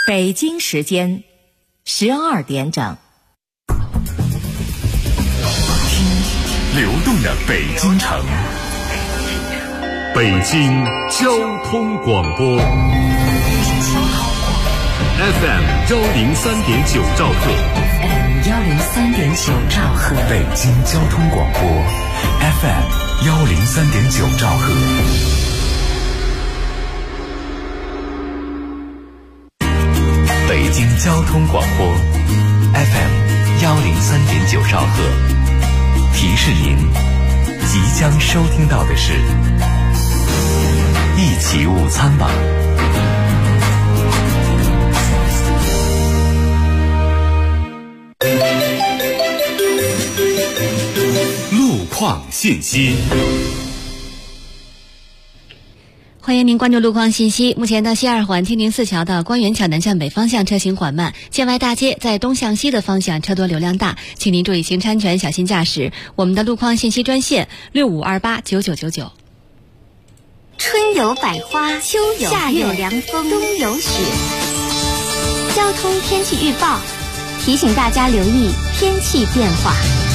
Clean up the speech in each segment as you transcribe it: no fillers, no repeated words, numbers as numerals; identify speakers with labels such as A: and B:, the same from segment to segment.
A: 北京时间12点整。
B: 听流动的北京城，北京交通广播 FM 103.9兆赫
A: 103.9兆赫，
B: 北京交通广播 FM 103.9兆赫。北京交通广播 FM 103.9兆赫，提示您即将收听到的是一起午餐吧。路况信息。
C: 欢迎您关注路况信息。目前到西二环天宁寺桥到官园桥南向北方向车行缓慢，建外大街在东向西的方向车多流量大，请您注意行车安全，小心驾驶。我们的路况信息专线65289999。
D: 春有百花，秋有夏有凉风，冬有雪。交通天气预报提醒大家留意天气变化。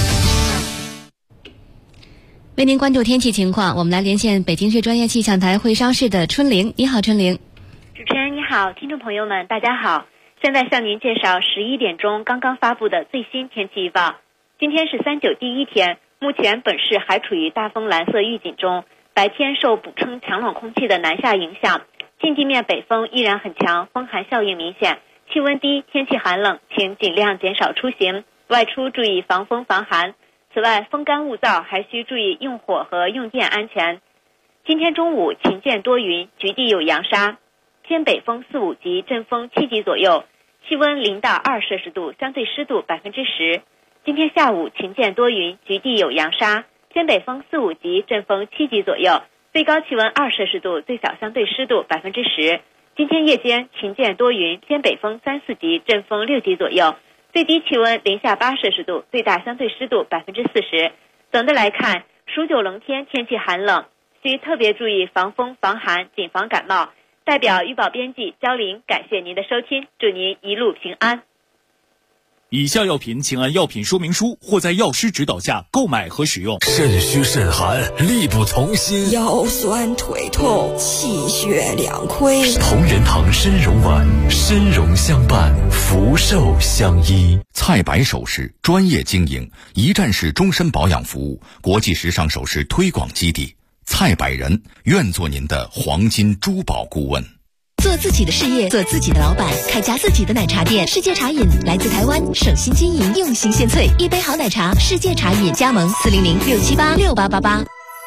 C: 为您关注天气情况，我们来连线北京市专业气象台会商室的春玲。你好，春玲。
E: 主持人你好，听众朋友们大家好，现在向您介绍11点钟刚刚发布的最新天气预报。今天是3·9第一天，目前本市还处于大风蓝色预警中，白天受补充强冷空气的南下影响，近地面北风依然很强，风寒效应明显，气温低，天气寒冷，请尽量减少出行，外出注意防风防寒。此外，风干物燥，还需注意用火和用电安全。今天中午晴间多云，局地有扬沙，偏北风4、5级，阵风7级左右，气温0到2摄氏度，相对湿度10%。今天下午晴间多云，局地有扬沙，偏北风4、5级，阵风7级左右，最高气温2摄氏度，最小相对湿度10%。今天夜间晴间多云，偏北风3、4级，阵风6级左右，最低气温零下8摄氏度，最大相对湿度40%。总的来看，数9冷天，天气寒冷，需特别注意防风防寒，谨防感冒。代表预报编辑焦玲，感谢您的收听，祝您一路平安。
F: 以下药品请按药品说明书或在药师指导下购买和使用。
B: 肾虚肾寒，力不从心，
G: 腰酸腿痛，气血两亏。
B: 同仁堂参茸丸，参茸相伴，福寿相依。菜百首饰专业经营，一站式终身保养服务，国际时尚首饰推广基地。菜百人愿做您的黄金珠宝顾问。
H: 做自己的事业，做自己的老板，开家自己的奶茶店。世界茶饮来自台湾，省心经营，用心献萃，一杯好奶茶。世界茶饮加盟400-678-6888。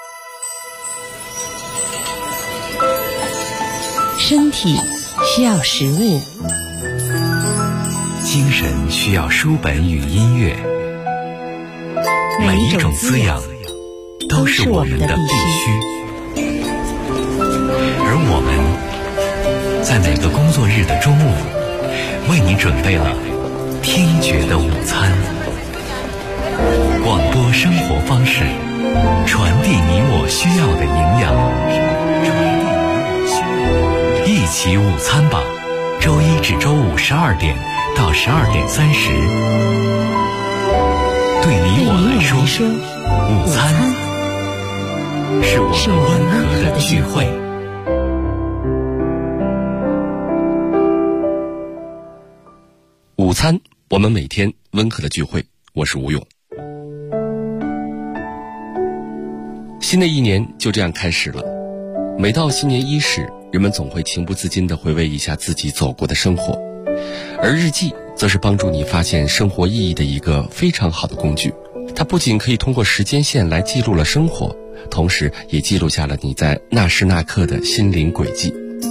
A: 身体需要食物，
B: 精神需要书本与音乐，每一种滋养都是我们的必须。而我们在每个工作日的中午，为你准备了听觉的午餐。广播生活方式，传递你我需要的营养。一起午餐吧，周一至周五12点到12点30。对你我来说，午餐是我们温和的聚会。
I: 午餐，我们每天温和的聚会。我是吴勇。新的一年就这样开始了，每到新年伊始，人们总会情不自禁地回味一下自己走过的生活，而日记则是帮助你发现生活意义的一个非常好的工具。它不仅可以通过时间线来记录了生活，同时也记录下了你在那时那刻的心灵轨迹。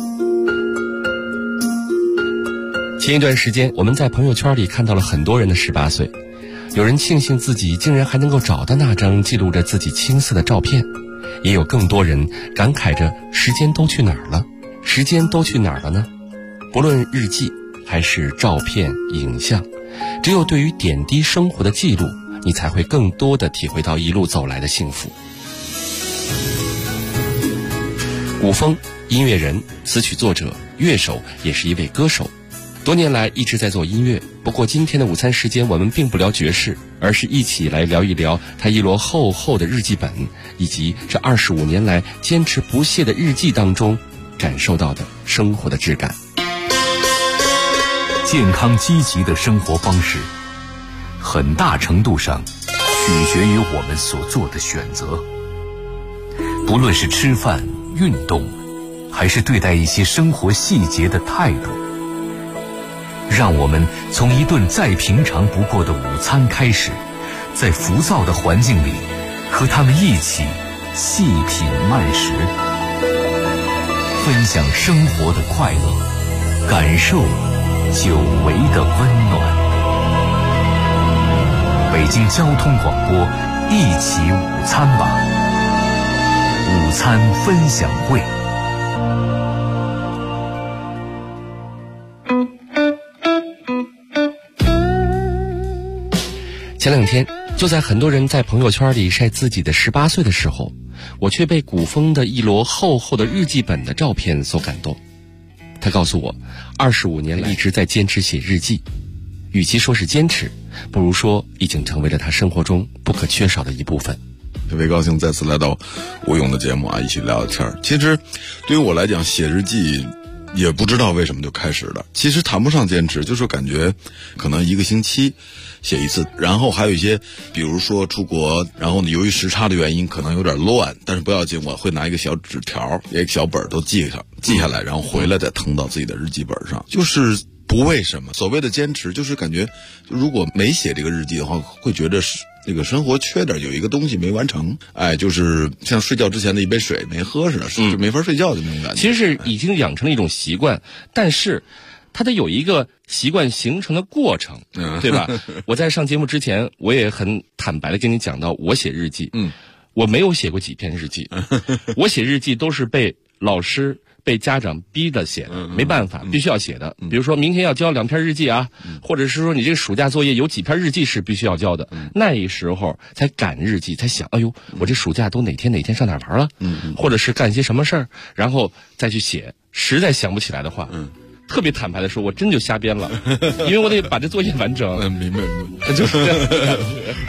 I: 前一段时间，我们在朋友圈里看到了很多人的18岁，有人庆幸自己竟然还能够找到那张记录着自己青涩的照片，也有更多人感慨着时间都去哪儿了？时间都去哪儿了呢？不论日记还是照片、影像，只有对于点滴生活的记录，你才会更多地体会到一路走来的幸福。古风，音乐人、词曲作者、乐手，也是一位歌手。 多年来一直在做音乐，不过今天的午餐时间我们并不聊爵士，而是一起来聊一聊他一摞厚厚的日记本，以及这25年来坚持不懈的日记当中感受到的生活的质感。
B: 健康积极的生活方式，很大程度上取决于我们所做的选择。不论是吃饭、运动，还是对待一些生活细节的态度，让我们从一顿再平常不过的午餐开始，在浮躁的环境里和他们一起细品慢食，分享生活的快乐，感受久违的温暖。北京交通广播，一起午餐吧，午餐分享会。
I: 前2天，就在很多人在朋友圈里晒自己的18岁的时候，我却被古风的一摞厚厚的日记本的照片所感动。他告诉我，25年来一直在坚持写日记，与其说是坚持，不如说已经成为了他生活中不可缺少的一部分。
J: 特别高兴再次来到吴勇的节目啊，一起聊聊天。其实对于我来讲，写日记也不知道为什么就开始了，其实谈不上坚持，就是感觉可能1个星期写一次，然后还有一些比如说出国，然后呢由于时差的原因可能有点乱，但是不要紧，我会拿一个小纸条一个小本都记下来，然后回来再腾到自己的日记本上，就是不为什么。所谓的坚持就是感觉如果没写这个日记的话，会觉得是那个生活缺点，有一个东西没完成，就是像睡觉之前的一杯水没喝似的，就没法睡觉的那种感觉。
I: 其实是已经养成了一种习惯，但是它得有一个习惯形成的过程，对吧？我在上节目之前，我也很坦白的跟你讲到，我写日记，我没有写过几篇日记，我写日记都是被老师、被家长逼着写的，没办法，必须要写的。比如说明天要交2篇日记啊，或者是说你这个暑假作业有几篇日记是必须要交的，那时候才赶日记，才想，哎呦，我这暑假都哪天上哪玩了，或者是干些什么事儿，然后再去写。实在想不起来的话，特别坦白的说，我真就瞎编了，因为我得把这作业完成。
J: 明白，
I: 就是这样。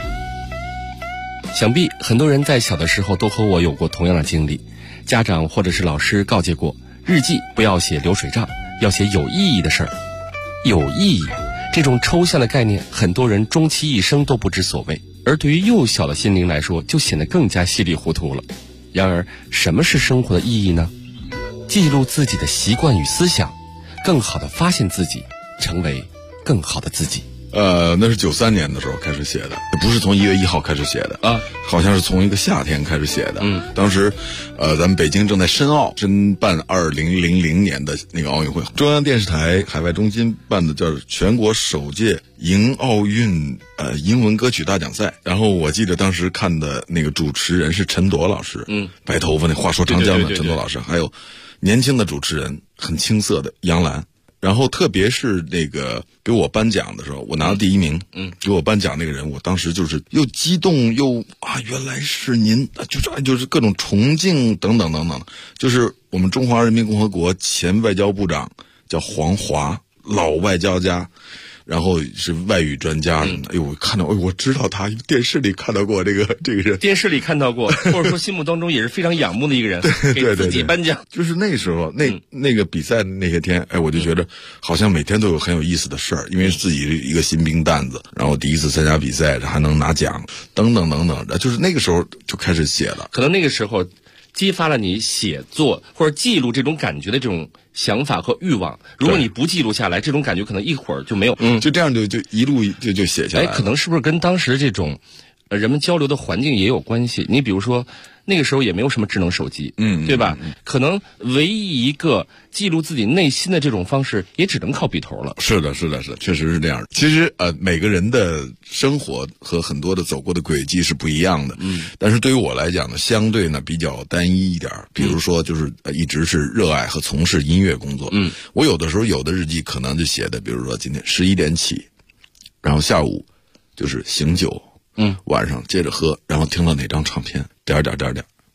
I: 想必很多人在小的时候都和我有过同样的经历，家长或者是老师告诫过，日记不要写流水账，要写有意义的事儿。有意义这种抽象的概念，很多人终其一生都不知所谓，而对于幼小的心灵来说，就显得更加稀里糊涂了。然而，什么是生活的意义呢？记录自己的习惯与思想，更好地发现自己，成为更好的自己。
J: 那是93年的时候开始写的，不是从1月1号开始写的啊，好像是从一个夏天开始写的。当时咱们北京正在申办2000年的那个奥运会，中央电视台海外中心办的叫全国首届迎奥运英文歌曲大奖赛。然后我记得当时看的那个主持人是陈铎老师，白头发那话说长江的陈铎老师，还有年轻的主持人很青涩的杨澜。然后特别是那个给我颁奖的时候，我拿了第1名，给我颁奖那个人，我当时就是又激动又原来是您，就是各种崇敬等等等等。就是我们中华人民共和国前外交部长叫黄华，老外交家，然后是外语专家什么的。我看到，我知道他电视里看到过这个人，
I: 电视里看到过，或者说心目当中也是非常仰慕的一个人，给自己颁奖。
J: 就是那时候那个比赛的那些天，我就觉得好像每天都有很有意思的事儿，因为自己一个新兵蛋子，然后第一次参加比赛还能拿奖，等等等等，就是那个时候就开始写了。
I: 可能那个时候激发了你写作或者记录这种感觉的这种想法和欲望。如果你不记录下来，这种感觉可能一会儿就没有。
J: 就这样就一路就写下来了。
I: 可能是不是跟当时这种人们交流的环境也有关系？你比如说那个时候也没有什么智能手机，对吧？可能唯一一个记录自己内心的这种方式，也只能靠笔头了。
J: 是的，确实是这样。其实每个人的生活和很多的走过的轨迹是不一样的，但是对于我来讲呢，相对呢比较单一一点。比如说就是一直是热爱和从事音乐工作，我有的时候有的日记可能就写的，比如说今天11点起，然后下午就是醒酒。晚上接着喝，然后听了哪张唱片，点，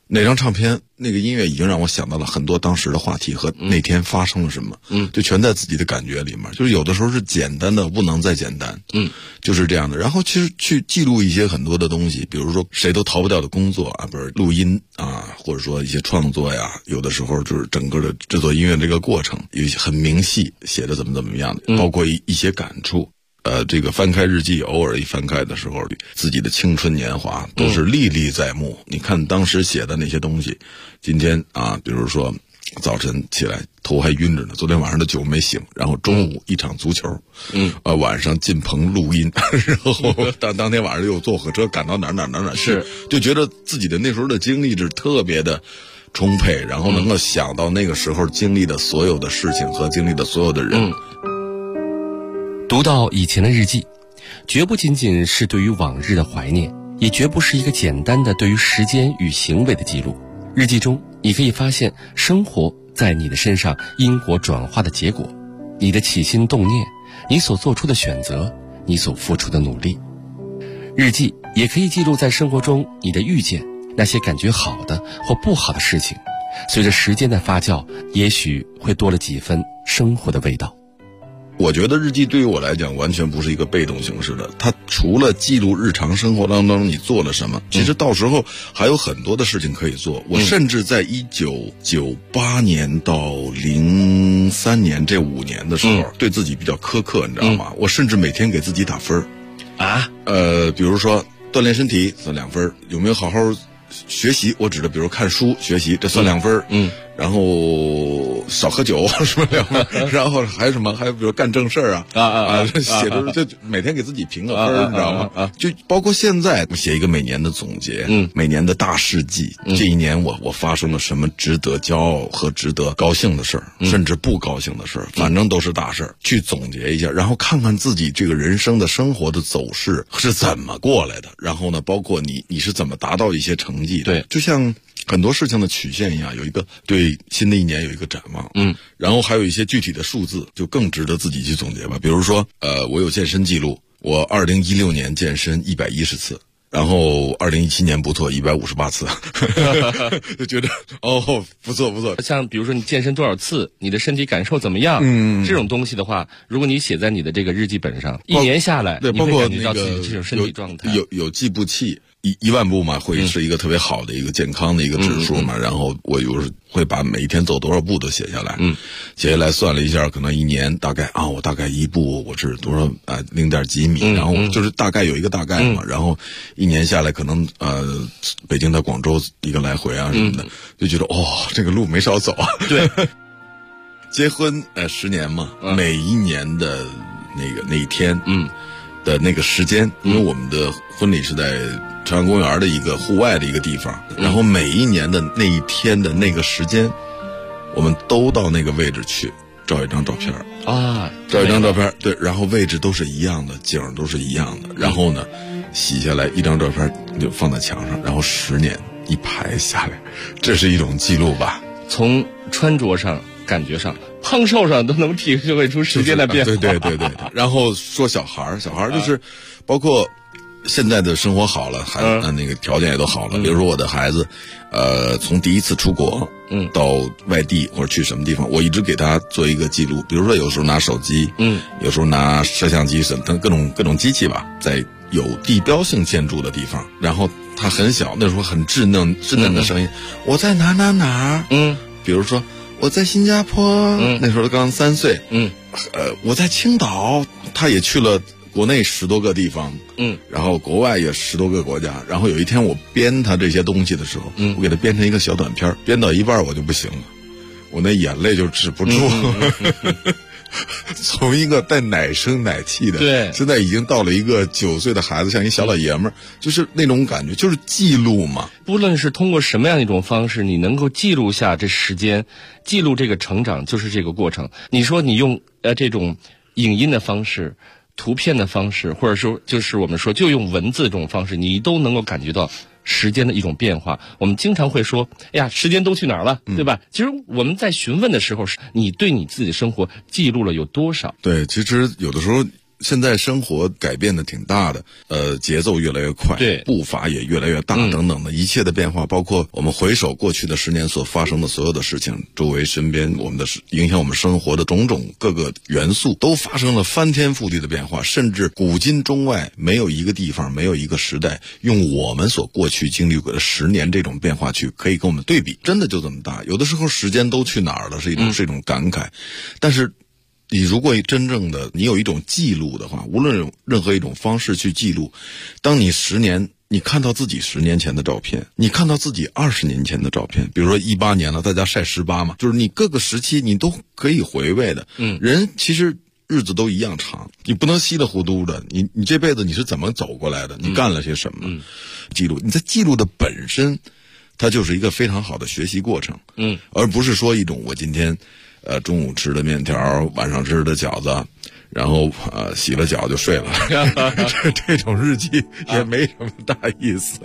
J: 哪张唱片那个音乐已经让我想到了很多当时的话题和那天发生了什么，就全在自己的感觉里面。就是有的时候是简单的不能再简单，就是这样的。然后其实去记录一些很多的东西，比如说谁都逃不掉的工作啊，比如录音啊，或者说一些创作呀，有的时候就是整个的制作音乐这个过程，有一些很明细写的怎么样的，包括一些感触。这个翻开日记，偶尔一翻开的时候，自己的青春年华都是历历在目。你看当时写的那些东西，今天啊，比如说早晨起来头还晕着呢，昨天晚上的酒没醒，然后中午一场足球，晚上进棚录音，然后当天晚上又坐火车赶到哪儿去，就觉得自己的那时候的经历是特别的充沛，然后能够想到那个时候经历的所有的事情和经历的所有的人。
I: 读到以前的日记，绝不仅仅是对于往日的怀念，也绝不是一个简单的对于时间与行为的记录。日记中你可以发现生活在你的身上因果转化的结果，你的起心动念，你所做出的选择，你所付出的努力。日记也可以记录在生活中你的遇见，那些感觉好的或不好的事情，随着时间的发酵，也许会多了几分生活的味道。
J: 我觉得日记对于我来讲完全不是一个被动形式的，它除了记录日常生活当中你做了什么，其实到时候还有很多的事情可以做。我甚至在1998年到03年这5年的时候，对自己比较苛刻，你知道吗？我甚至每天给自己打分啊，比如说锻炼身体算2分，有没有好好学习，我指的比如看书学习，这算2分。然后少喝酒是吧2分，然后还有什么？还有比如干正事儿写的就每天给自己评个分，你知道吗？就包括现在写一个每年的总结，每年的大事记，这一年我发生了什么值得骄傲和值得高兴的事儿，甚至不高兴的事儿，反正都是大事儿，去总结一下，然后看看自己这个人生的生活的走势是怎么过来的，然后呢，包括你是怎么达到一些成绩的，对，就像很多事情的曲线一样，有一个对新的一年有一个展望，然后还有一些具体的数字，就更值得自己去总结吧。比如说，我有健身记录，我2016年健身110次，然后2017年不错158次，就觉得不错。
I: 像比如说你健身多少次，你的身体感受怎么样，这种东西的话，如果你写在你的这个日记本上，一年下来，
J: 对，
I: 你会感觉到自己这种身体状态，
J: 有计步器。1万步嘛，会是一个特别好的一个健康的一个指数嘛。然后我有时会把每一天走多少步都写下来，写下来算了一下，可能一年大概我大概一步我是多少0.几米，然后就是大概有一个大概嘛。然后一年下来可能北京到广州一个来回啊什么的，就觉得这个路没少走啊。对，结婚10年嘛，每一年的那一天的那个时间，因为我们的婚礼是在朝阳公园的一个户外的一个地方，然后每一年的那一天的那个时间，我们都到那个位置去照一张照片照一张照片，对，然后位置都是一样的，景都是一样的，然后呢洗下来一张照片就放在墙上，然后10年一排下来，这是一种记录吧。
I: 从穿着上感觉上胖瘦上都能体会出时间的变化。
J: 对。然后说小孩就是包括现在的生活好了，那个条件也都好了。比如说我的孩子从第一次出国到外地或者去什么地方，我一直给他做一个记录。比如说有时候拿手机有时候拿摄像机什么各种机器吧，在有地标性建筑的地方，然后他很小，那时候很稚嫩的声音，我在哪比如说我在新加坡，那时候刚3岁，我在青岛，他也去了国内10多个地方，然后国外也10多个国家。然后有一天我编他这些东西的时候，我给他编成一个小短片，编到一半我就不行了，我那眼泪就止不住。从一个带奶声奶气的，对，现在已经到了一个9岁的孩子，像一小老爷们儿，就是那种感觉，就是记录嘛。
I: 不论是通过什么样一种方式，你能够记录下这时间，记录这个成长，就是这个过程。你说你用这种影音的方式、图片的方式，或者说就是我们说就用文字这种方式，你都能够感觉到时间的一种变化。我们经常会说，哎呀，时间都去哪儿了，对吧？其实我们在询问的时候，是你对你自己的生活记录了有多少？
J: 对，其实有的时候现在生活改变的挺大的，节奏越来越快，
I: 对，
J: 步伐也越来越大，等等的一切的变化，包括我们回首过去的10年所发生的所有的事情，周围身边我们的影响我们生活的种种各个元素都发生了翻天覆地的变化，甚至古今中外没有一个地方，没有一个时代用我们所过去经历过的10年这种变化去可以跟我们对比，真的就这么大。有的时候时间都去哪儿了，是一种感慨，但是你如果真正的你有一种记录的话，无论有任何一种方式去记录，当你10年，你看到自己10年前的照片，你看到自己20年前的照片，比如说18年了，大家晒18嘛，就是你各个时期你都可以回味的。人其实日子都一样长，你不能稀里糊涂的，你这辈子你是怎么走过来的，你干了些什么，记录，你在记录的本身它就是一个非常好的学习过程，而不是说一种我今天中午吃的面条，晚上吃的饺子，然后洗了脚就睡了这种日记也没什么大意思。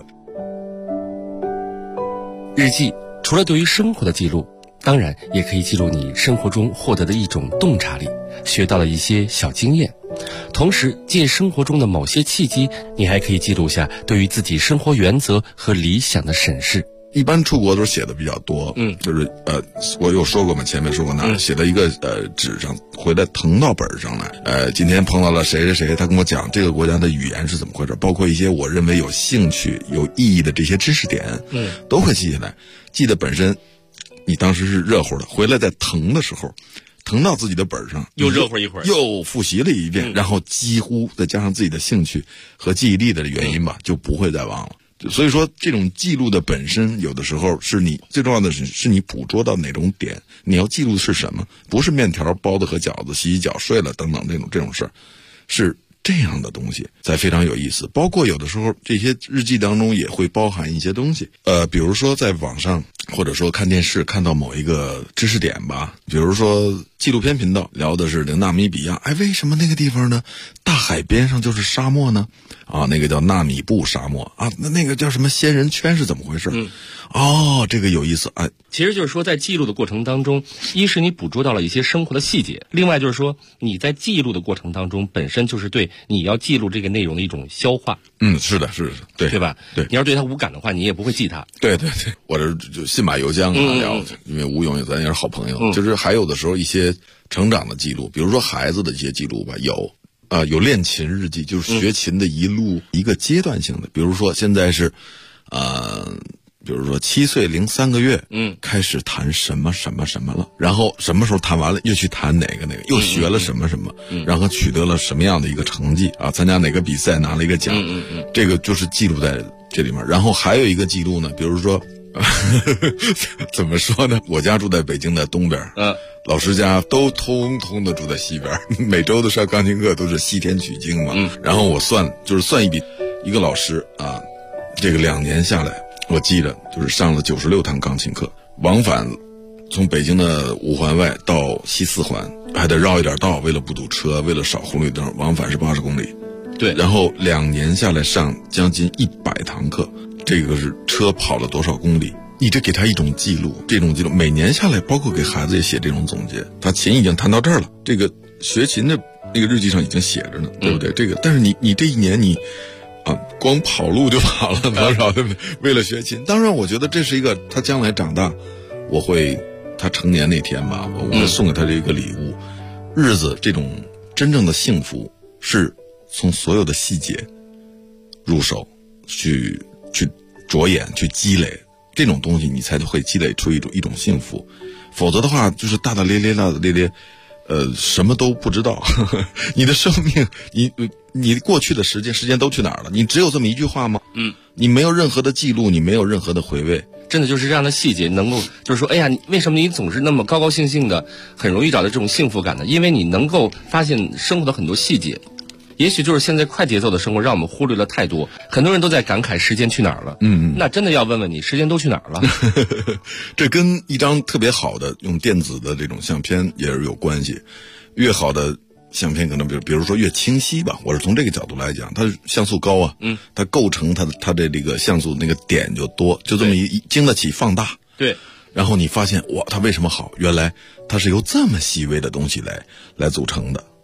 I: 日记除了对于生活的记录，当然也可以记录你生活中获得的一种洞察力，学到了一些小经验，同时借生活中的某些契机，你还可以记录下对于自己生活原则和理想的审视。
J: 一般出国都写的比较多，就是我有说过嘛，前面说过哪写在一个纸上，回来誊到本上来。今天碰到了谁谁谁，他跟我讲这个国家的语言是怎么回事，包括一些我认为有兴趣、有意义的这些知识点，都会记下来。记得本身，你当时是热乎的，回来在誊的时候，誊到自己的本上，
I: 又热乎一会儿，
J: 又复习了一遍，然后几乎再加上自己的兴趣和记忆力的原因吧，就不会再忘了。所以说这种记录的本身，有的时候是你最重要的是你捕捉到哪种点，你要记录的是什么，不是面条包子和饺子洗脚睡了等等这种事儿，是这样的东西才非常有意思。包括有的时候这些日记当中也会包含一些东西，比如说在网上或者说看电视看到某一个知识点吧，比如说纪录片频道聊的是纳米比亚，为什么那个地方呢大海边上就是沙漠呢？那个叫纳米布沙漠啊，那个叫什么仙人圈是怎么回事？这个有意思。
I: 其实就是说在记录的过程当中，一是你捕捉到了一些生活的细节，另外就是说你在记录的过程当中本身就是对你要记录这个内容的一种消化。
J: 是的，对
I: 吧？对，你要对它无感的话，你也不会记它。
J: 对，我这就信马由缰聊，因为吴勇咱也是好朋友，就是还有的时候一些成长的记录，比如说孩子的一些记录吧，有练琴日记，就是学琴的一个阶段性的，比如说现在是比如说7岁零3个月，开始弹什么什么什么了，然后什么时候弹完了又去弹哪个，又学了什么什么，然后取得了什么样的一个成绩啊，参加哪个比赛拿了一个奖，这个就是记录在这里面。然后还有一个记录呢，比如说怎么说呢，我家住在北京的东边，老师家都通通的住在西边，每周的上钢琴课都是西天取经嘛，然后我算一笔，一个老师啊，这个2年下来，我记得就是上了96堂钢琴课，往返从北京的5环外到西4环，还得绕一点道，为了不堵车，为了少红绿灯，往返是80公里。
I: 对，
J: 然后2年下来上将近100堂课，这个是车跑了多少公里，你这给他一种记录，这种记录每年下来，包括给孩子也写这种总结，他琴已经弹到这儿了，这个学琴的那个日记上已经写着呢，对不对？这个但是你这一年你光跑路就跑了多少，对不对？为了学琴，当然我觉得这是一个他将来长大，他成年那天吧，我会送给他这个礼物。日子这种真正的幸福是从所有的细节入手，去着眼，去积累这种东西，你才会积累出一种幸福。否则的话，就是大大咧咧，什么都不知道。你的生命，你过去的时间都去哪儿了？你只有这么一句话吗？你没有任何的记录，你没有任何的回味。
I: 真的就是这样的细节能够，就是说，为什么你总是那么高高兴兴的，很容易找到这种幸福感呢？因为你能够发现生活的很多细节。也许就是现在快节奏的生活让我们忽略了太多，很多人都在感慨时间去哪儿了。那真的要问问你，时间都去哪儿了？
J: 这跟一张特别好的用电子的这种相片也是有关系。越好的相片可能比如说越清晰吧，我是从这个角度来讲，它像素高啊，它构成它的这个像素那个点就多，就这么经得起放大。
I: 对。
J: 然后你发现它为什么好？原来它是由这么细微的东西来组成的。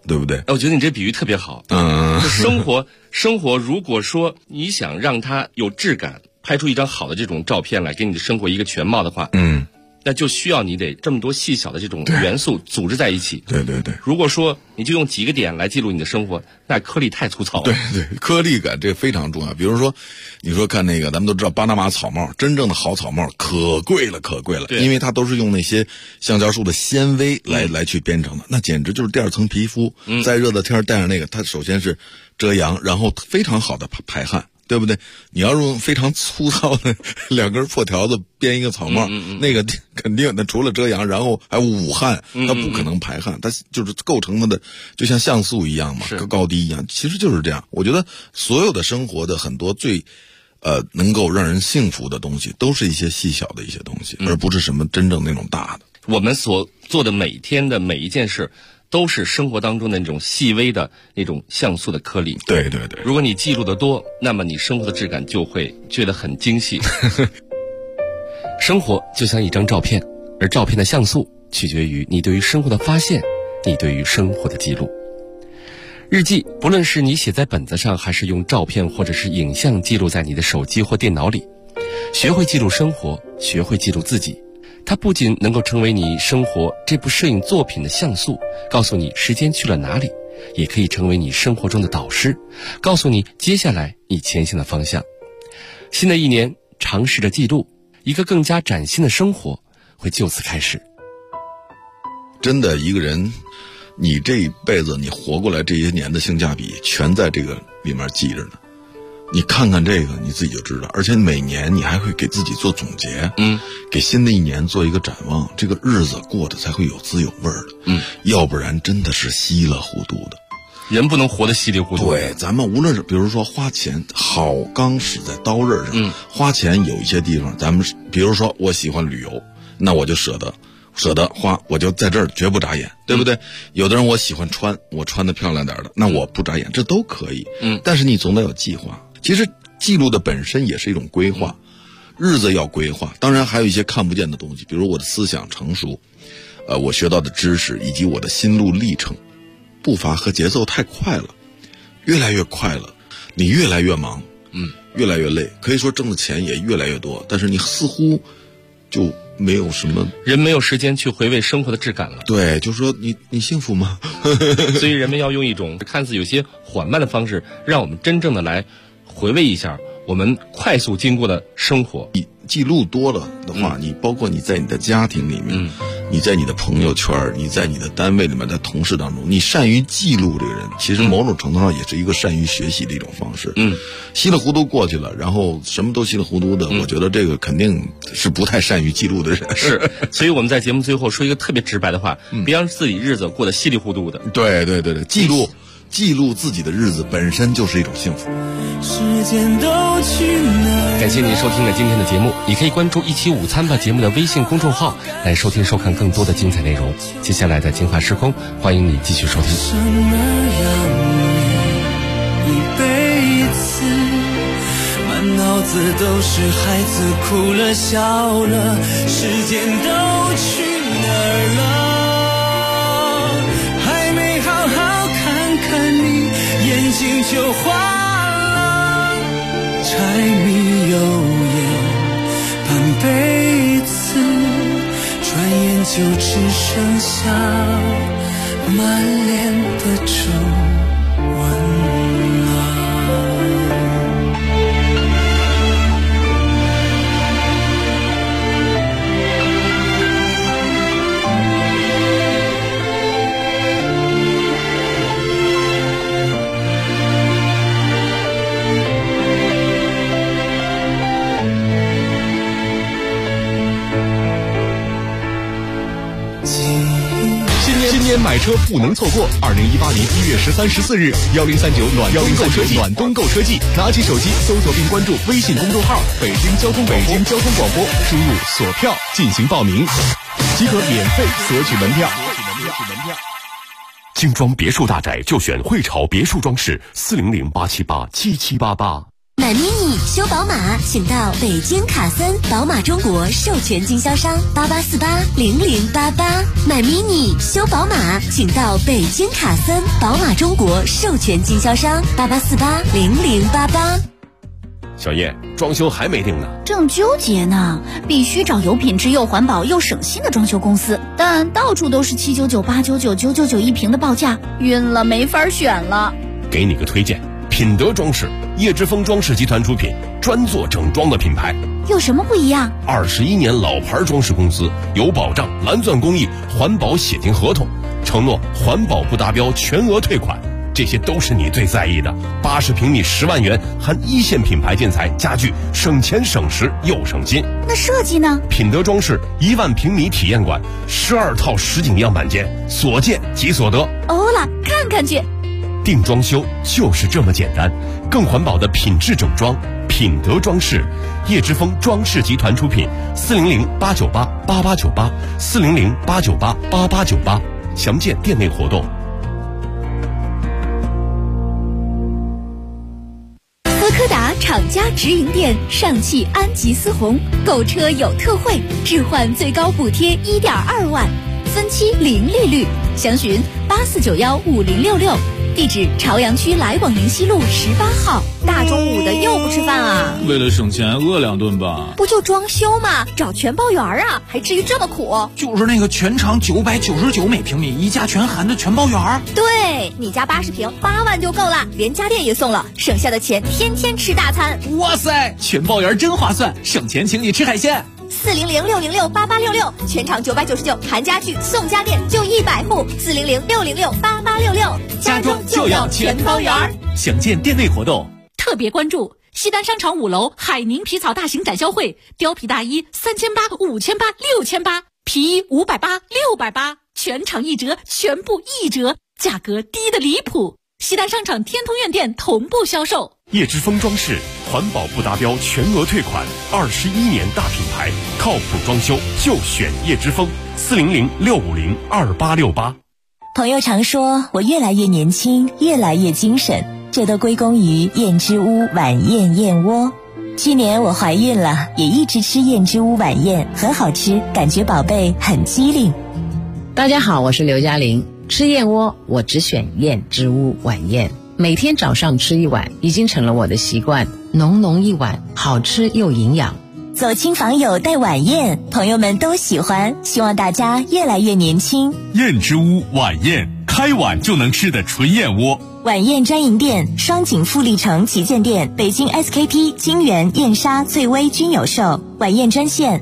J: 对不对？
I: 我觉得你这比喻特别好。生活如果说你想让它有质感，拍出一张好的这种照片来，给你的生活一个全貌的话，那就需要你得这么多细小的这种元素组织在一起。
J: 对对对。
I: 如果说你就用几个点来记录你的生活，那颗粒太粗糙了。
J: 对对，颗粒感这非常重要。比如说，你说看那个，咱们都知道巴拿马草帽，真正的好草帽可贵了，因为它都是用那些橡胶树的纤维来去编成的，那简直就是第二层皮肤。再热的天戴上那个，它首先是遮阳，然后非常好的排汗。对不对？你要用非常粗糙的2根破条子编一个草帽，那个肯定那除了遮阳，然后还捂汗，它不可能排汗，它就是构成它的就像像素一样嘛，高低一样，其实就是这样。我觉得所有的生活的很多最能够让人幸福的东西，都是一些细小的一些东西，而不是什么真正那种大的。
I: 我们所做的每天的每一件事，都是生活当中的那种细微的那种像素的颗粒。
J: 对对对。
I: 如果你记录的多，那么你生活的质感就会觉得很精细。生活就像一张照片，而照片的像素取决于你对于生活的发现，你对于生活的记录。日记，不论是你写在本子上，还是用照片或者是影像记录在你的手机或电脑里，学会记录生活，学会记录自己。它不仅能够成为你生活这部摄影作品的像素，告诉你时间去了哪里，也可以成为你生活中的导师，告诉你接下来你前行的方向。新的一年，尝试着记录，一个更加崭新的生活会就此开始。
J: 真的，一个人你这一辈子你活过来这些年的性价比全在这个里面记着呢。你看看这个你自己就知道，而且每年你还会给自己做总结，给新的一年做一个展望，这个日子过得才会有滋有味的，要不然真的是稀里糊涂的。
I: 人不能活得稀里糊涂。
J: 对，咱们无论是比如说花钱，好钢使在刀刃上，花钱有一些地方，咱们比如说我喜欢旅游，那我就舍得花，我就在这儿绝不眨眼，对不对？有的人我喜欢穿，我穿得漂亮点的，那我不眨眼，这都可以。但是你总得有计划。其实记录的本身也是一种规划，日子要规划。当然还有一些看不见的东西，比如我的思想成熟，我学到的知识以及我的心路历程，步伐和节奏太快了，越来越快了，你越来越忙，越来越累，可以说挣的钱也越来越多，但是你似乎就没有什么，
I: 人没有时间去回味生活的质感了。
J: 对，就说你幸福吗？
I: 所以人们要用一种看似有些缓慢的方式，让我们真正的来回味一下我们快速经过的生活。
J: 你记录多了的话，你包括你在你的家庭里面，你在你的朋友圈，你在你的单位里面，在同事当中，你善于记录这个人，其实某种程度上也是一个善于学习的一种方式。稀里糊涂过去了，然后什么都稀里糊涂的，我觉得这个肯定是不太善于记录的人。
I: 是，所以我们在节目最后说一个特别直白的话，别让自己日子过得稀里糊涂的。
J: 对对对对，记录自己的日子本身就是一种幸福。
I: 感谢您收听了今天的节目，你可以关注一起午餐吧节目的微信公众号来收听收看更多的精彩内容。接下来的精华时空，欢迎你继续收听。
K: 什么样一辈子，满脑子都是孩子哭了笑了，时间都去哪儿了？还没好好看看你，眼睛就花了，柴米油盐半辈子，转眼就只剩下满脸的皱纹。
L: 今年买车不能错过！2018年1月13、14日，1039暖冬购车季，拿起手机搜索并关注微信公众号“北京交通广播”，输入锁票进行报名，即可免费索取门票。
M: 精装别墅大宅就选汇潮别墅装饰，400-878-7788。
H: 买 mini 修宝马，请到北京卡森宝马中国授权经销商88480088。买 mini 修宝马，请到北京卡森宝马中国授权经销商88480088。
I: 小叶，装修还没定呢，
M: 正纠结呢。必须找有品质又环保又省心的装修公司，但到处都是799、899、999一平的报价，晕了，没法选了。
I: 给你个推荐，品德装饰，叶之峰装饰集团出品，专做整装的品牌。
M: 有什么不一样
I: ？21年老牌装饰公司，有保障，蓝钻工艺，环保写进合同，承诺环保不达标全额退款。这些都是你最在意的。80平米10万元，含一线品牌建材家具，省钱省时又省心。
M: 那设计呢？
I: 品德装饰1万平米体验馆，12套实景样板间，所见即所得。
M: 欧了，看看去。
I: 定装修就是这么简单，更环保的品质整装，品德装饰，叶之峰装饰集团出品，400-898-8898，400-898-8898，详见店内活动。
M: 斯柯达厂家直营店上汽安吉思宏购车有特惠，置换最高补贴1.2万，分期零利率，详询84915066，地址朝阳区来往宁西路18号。大中午的又不吃饭啊？
F: 为了省钱饿2顿吧。
M: 不就装修吗？找全包园啊，还至于这么苦？
N: 就是那个全长999每平米，一价全含的全包园。
M: 对，你家80平8万就够了，连家电也送了，省下的钱天天吃大餐。
N: 哇塞，全包园真划算，省钱请你吃海鲜。
M: 400-606-8866，全场999，含家具送家电，就100户。400-606-8866，
N: 家装就要全包园。
F: 详见店内活动。
O: 特别关注西单商场5楼海宁皮草大型展销会，貂皮大衣3800、5800、6800，皮衣580、680，全场1折，全部1折，价格低得离谱。西单商场天通苑店同步销售。
I: 叶之峰装饰，环保不达标全额退款，21年大品牌，靠谱装修就选叶之峰，400-650-2868。
H: 朋友常说我越来越年轻，越来越精神，这都归功于燕之屋晚宴燕窝。去年我怀孕了，也一直吃燕之屋晚宴，很好吃，感觉宝贝很机灵。
P: 大家好，我是刘嘉玲。吃燕窝我只选燕之屋晚宴，每天早上吃1碗已经成了我的习惯，浓浓一碗，好吃又营养。
H: 走亲访友带晚宴，朋友们都喜欢，希望大家越来越年轻。
Q: 燕之屋晚宴，开碗就能吃的纯燕窝。
H: 晚宴专营店：双井富力城旗舰店、北京 SKP、金源、燕莎、翠微均有售。晚宴专线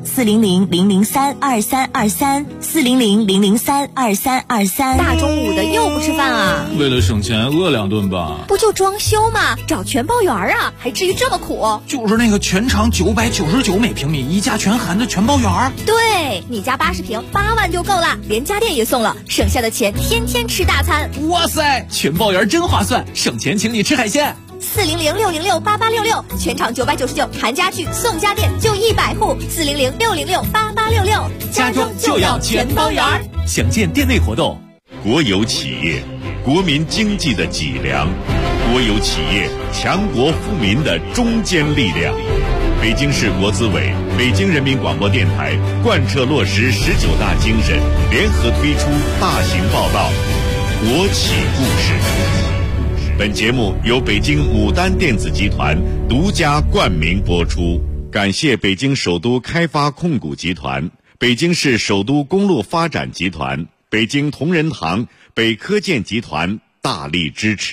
H: 400-003-2323，400-003-2323。
M: 大中午的又不吃饭啊？
F: 为了省钱饿2顿吧。
M: 不就装修吗？找全包园啊，还至于这么苦？
N: 就是那个全长999每平米，一价全含的全包园。
M: 对，你家80平8万就够了，连家电也送了，省下的钱天天吃大餐。
N: 哇塞，全包园真划算，省钱请你吃海鲜。
M: 400-606-8866，全场999，含家具送家电，就100户。400-606-8866，
N: 家装就要全包园。
F: 详见店内活动。
R: 国有企业，国民经济的脊梁；国有企业，强国富民的中坚力量。北京市国资委、北京人民广播电台贯彻落实19大精神，联合推出大型报道《国企故事》。本节目由北京牡丹电子集团独家冠名播出，感谢北京首都开发控股集团、北京市首都公路发展集团、北京同仁堂、北科建集团大力支持。